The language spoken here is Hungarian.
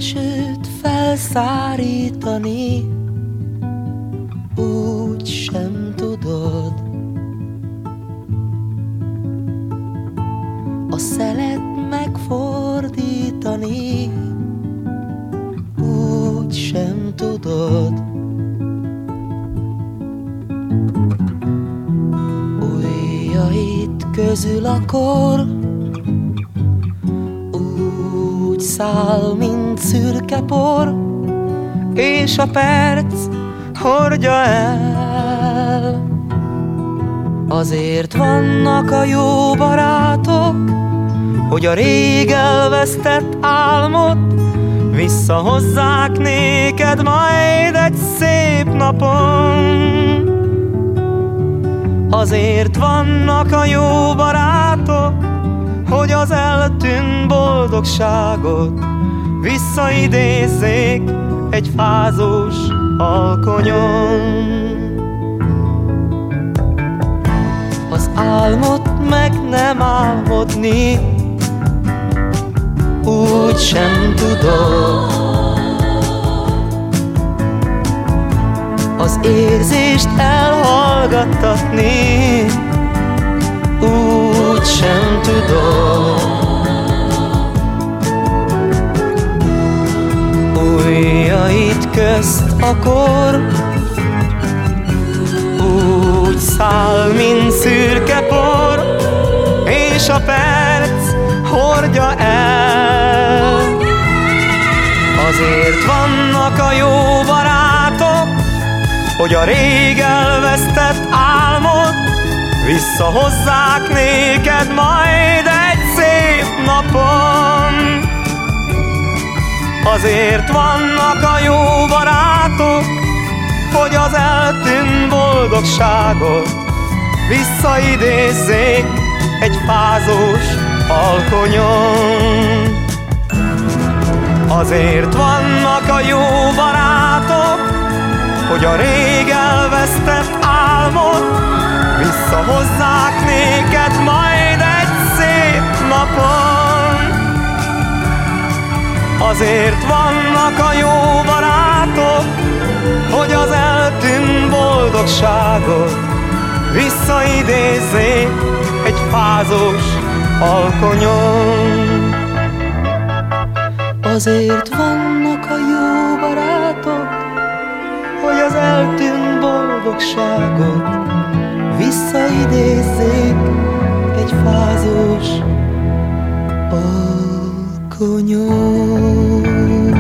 esőt felszárítani, úgy sem tudod. A szelet megfordítani, úgy sem tudod. Ujjaid közül a kor úgy száll, mint szürke por, és a perc hordja el. Azért vannak a jó barátok, hogy a rég elvesztett álmot visszahozzák néked majd egy szép napon. Azért vannak a jó barátok, hogy az eltűnt boldogságot visszaidézzék egy fázós alkonyon. Az álmot meg nem álmodni, úgy sem tudod. Az érzést elhallgattatni, úgy sem tudod. Ujjaid közt a kor úgy száll, mint szürke por, és a perc hordja el. Azért vannak a jó barátok, hogy a rég elvesztett álmot visszahozzák néked majd egy szép napon. Azért vannak a jó barátok, hogy az eltűnt boldogságot visszaidézzék egy fázós alkonyon. Azért vannak a jó barátok, hogy a rég elvesztett álmot visszahozzák néked majd egy szép napon. Azért vannak a jó barátok, hogy az eltűnt boldogságot visszaidézzék egy fázós alkonyon. Azért vannak a jó barátok, hogy az eltűnt boldogságot visszaidézzék egy fázós alkonyon.